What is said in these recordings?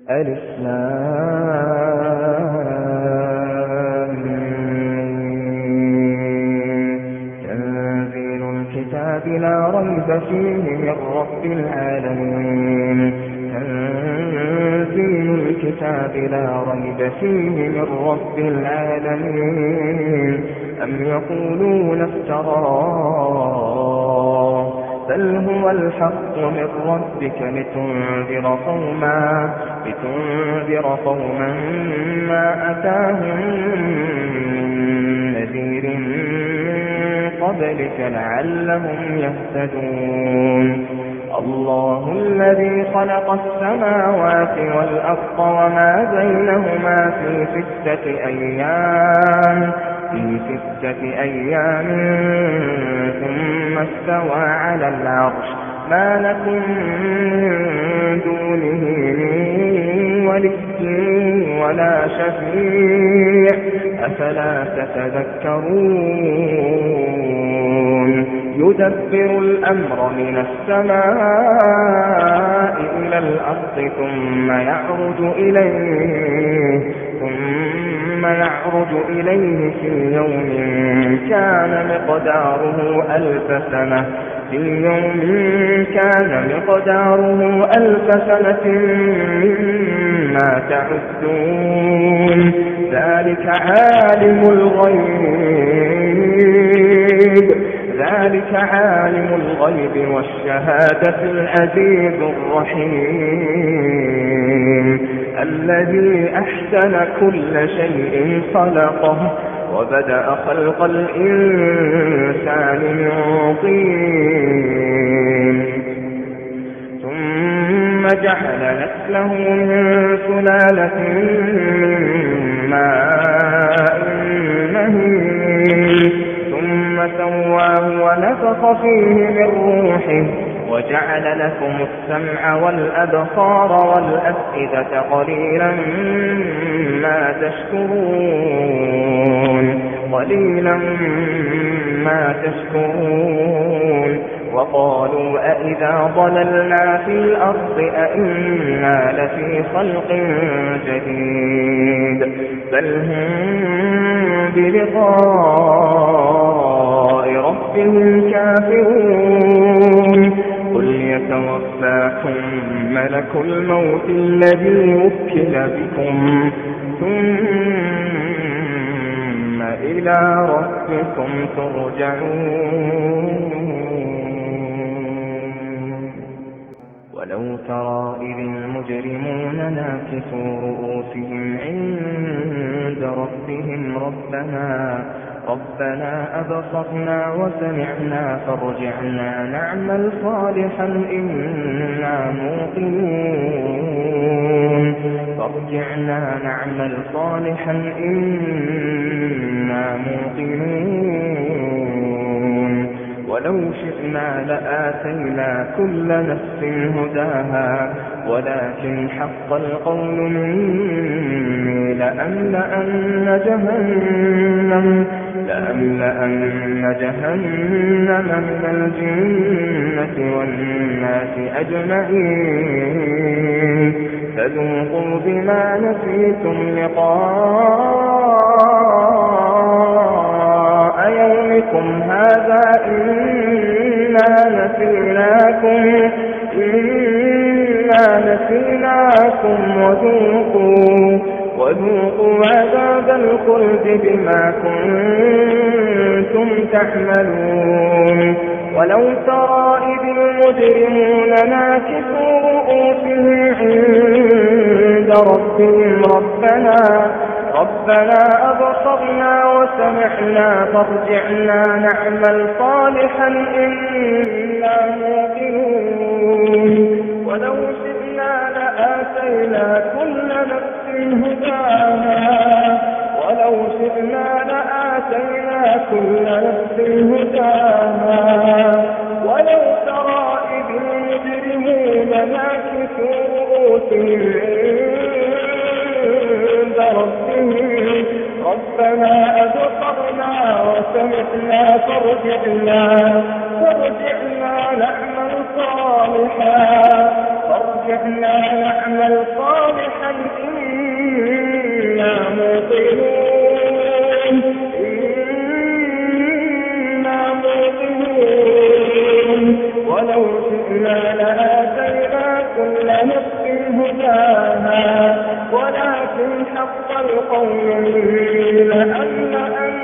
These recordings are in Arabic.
ألف لام تنزيل الكتاب لا ريب فيه من رب العالمين. تنزيل الكتاب لا ريب فيه من رب العالمين. أم يقولون افتراه بل هو الحق من ربك لتنذر قوما ما أتاهم من نذير من قبلك لعلهم يهتدون. الله الذي خلق السماوات والأرض وما بينهما في 6 أيام ثم استوى على العرش ما لكم من دونه من ولي ولا شفيع أفلا تتذكرون. يدبر الأمر من السماء إلى الأرض ثم يعرج إليه في يوم كان مقداره 1000 سنة مما تعدون. ذلك عالم الغيب والشهادة العزيز الرحيم. الذي أحسن كل شيء خلقه وبدأ خلق الإنسان من طين ثم جعل نسله من سلالة من ماء مهين ثم سواه ونفخ فيه من روحه وجعل لكم السمع والأبصار والأفئدة قليلا ما تشكرون. وقالوا أئذا ضللنا في الأرض أئنا لفي خلق جديد بل هم بلقاء ربهم كافرون. قل يتوفاكم ملك الموت الذي وكل بكم ثم إلى ربكم ترجعون. ولو ترى إذ المجرمون ناكسوا رؤوسهم عند ربهم ربنا أبصرنا وسمعنا فارجعنا نعمل صالحا إنا موقنون. ولو شئنا لآتينا كل نفس هداها ولكن حق القول مني لأملأن جهنم من الجنة والناس أجمعين. فذوقوا بما نسيتم لقاء يومكم هذا إنا نسيناكم وذوقوا عذاب الخلد بما كنتم تعملون. ولو ترى إذ المجرمون ناكسوا رؤوسهم عند ربهم ربنا أبصرنا وسمعنا فارجعنا نعمل صالحا إنا موقنون. ولو شئنا لآتينا كل نفس هداها ولو ترى إذ المجرمون ناكسوا رؤوسهم عند ربهم ربنا أبصرنا وسمعنا فارجعنا نعمل صالحا في هداها ولكن حق القول مني لأملأن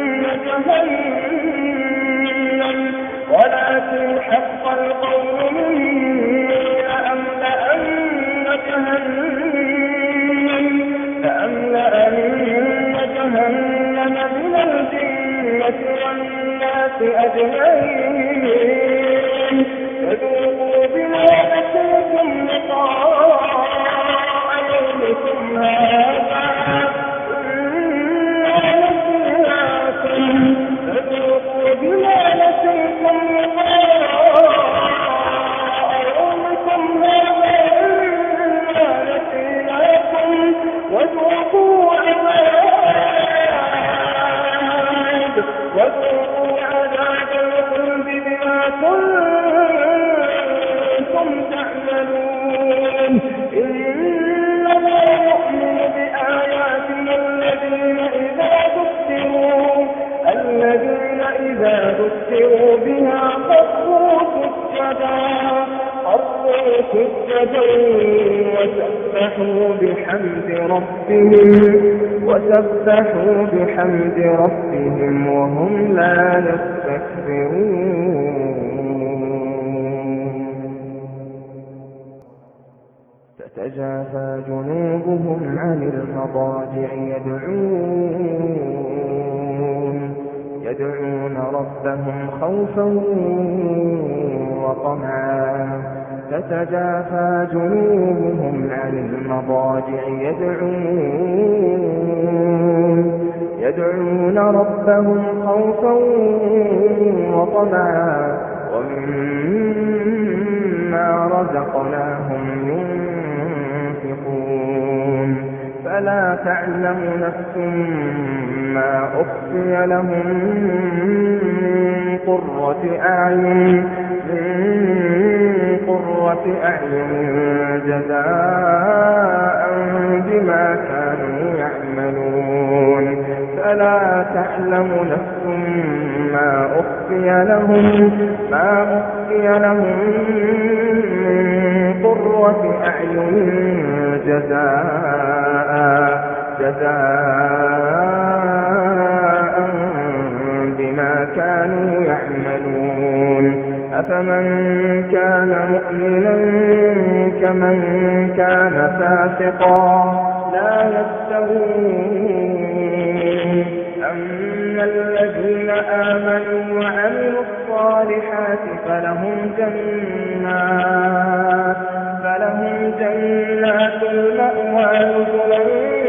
جهنم ولكن حق القول مني لأملأن جهنم من الجنة والناس أجمعين فذوقوا بما نسيتم لقاء يومكم هذا إنا نسيناكم فذوقوا بما نسيتم لقاء يومكم هذا إنا نسيناكم وذوقوا عذاب الخلد بما كنتم تعملون إنما يؤمن بآياتنا الذين إذا ذكروا بها خروا سجدا وسبحوا بحمد ربهم وهم لا يستكبرون تتجافى جنوبهم عن المضاجع يدعون ربهم خوفا وطمعا تتجافى جنوبهم عن المضاجع يدعون ربهم خوفا وطمعا ومما رزقناهم ينفقون فلا تعلم نفس ما أخفي لهم من قرة أعين جزاء بما كانوا يعملون فلا تعلم نفس ما أخفي لهم من قرة أعين جزاء بما كانوا يعملون أفمن كان مؤمنا كمن كان فاسقا لا يستوون أما الذين آمنوا وعملوا الصالحات فلهم جنات المأوى نزلا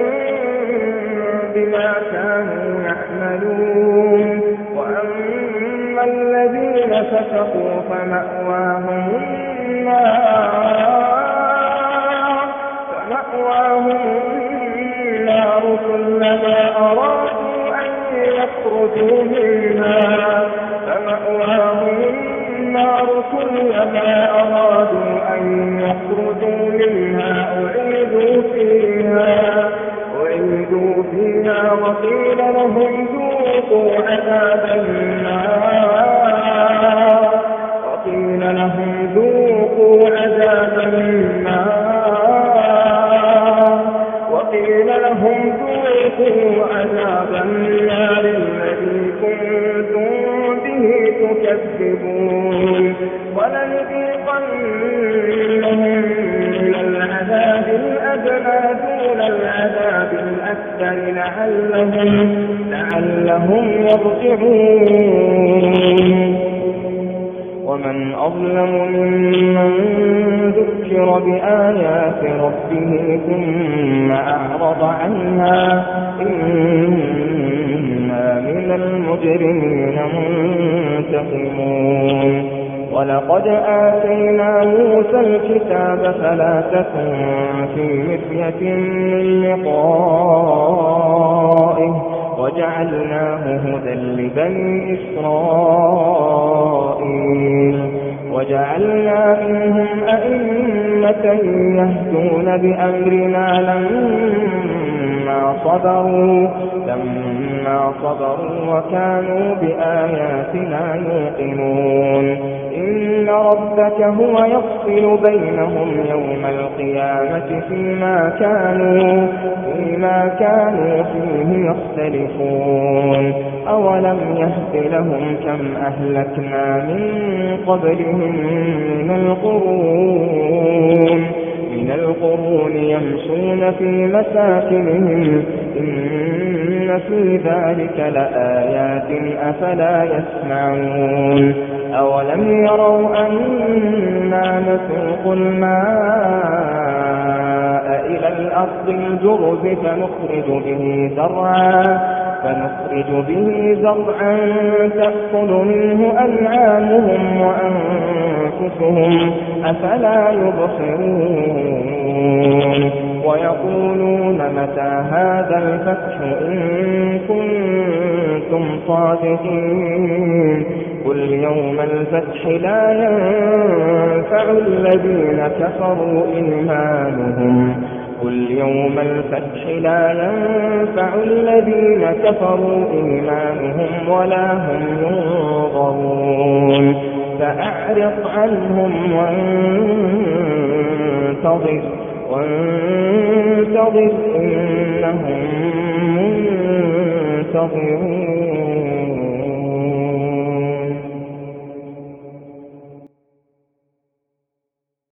بما كانوا يعملون وأما الذين فسقوا فمأواهم النار كلما أرادوا أن يخرجوا منها أعيدوا فيها وقيل لهم ذوقوا عذاب النار الذي كنتم به تكذبون ولنذيقنهم من العذاب الأدنى دون العذاب الأكبر لعلهم يرجعون ومن أظلم ممن ذكر بآيات ربه ثم أعرض عنها إنا من المجرمين منتقمون ولقد آتينا موسى الكتاب فلا تكن في مرية من لقائه وجعلناه هدى لبني إسرائيل وجعلنا منهم أئمة يهدون بأمرنا لما لما صبروا وكانوا بآياتنا يوقنون إن ربك هو يفصل بينهم يوم القيامة فيما كانوا فيه يختلفون أولم يهد لهم كم أهلكنا من قبلهم من القرون يمشون في مساكنهم إن في ذلك لآيات أفلا يسمعون أولم يروا أنا نسوق الماء إلى الأرض الجرز فنخرج به زرعا تأكل منه أنعامهم وأنفسهم أفلا يبصرون ويقولون متى هذا الفتح إن كنتم صادقين قل يوم الفتح لا ينفع الذين كفروا إيمانهم ولا هم ينظرون فأعرض عنهم وانتظر إنهم منتظرون.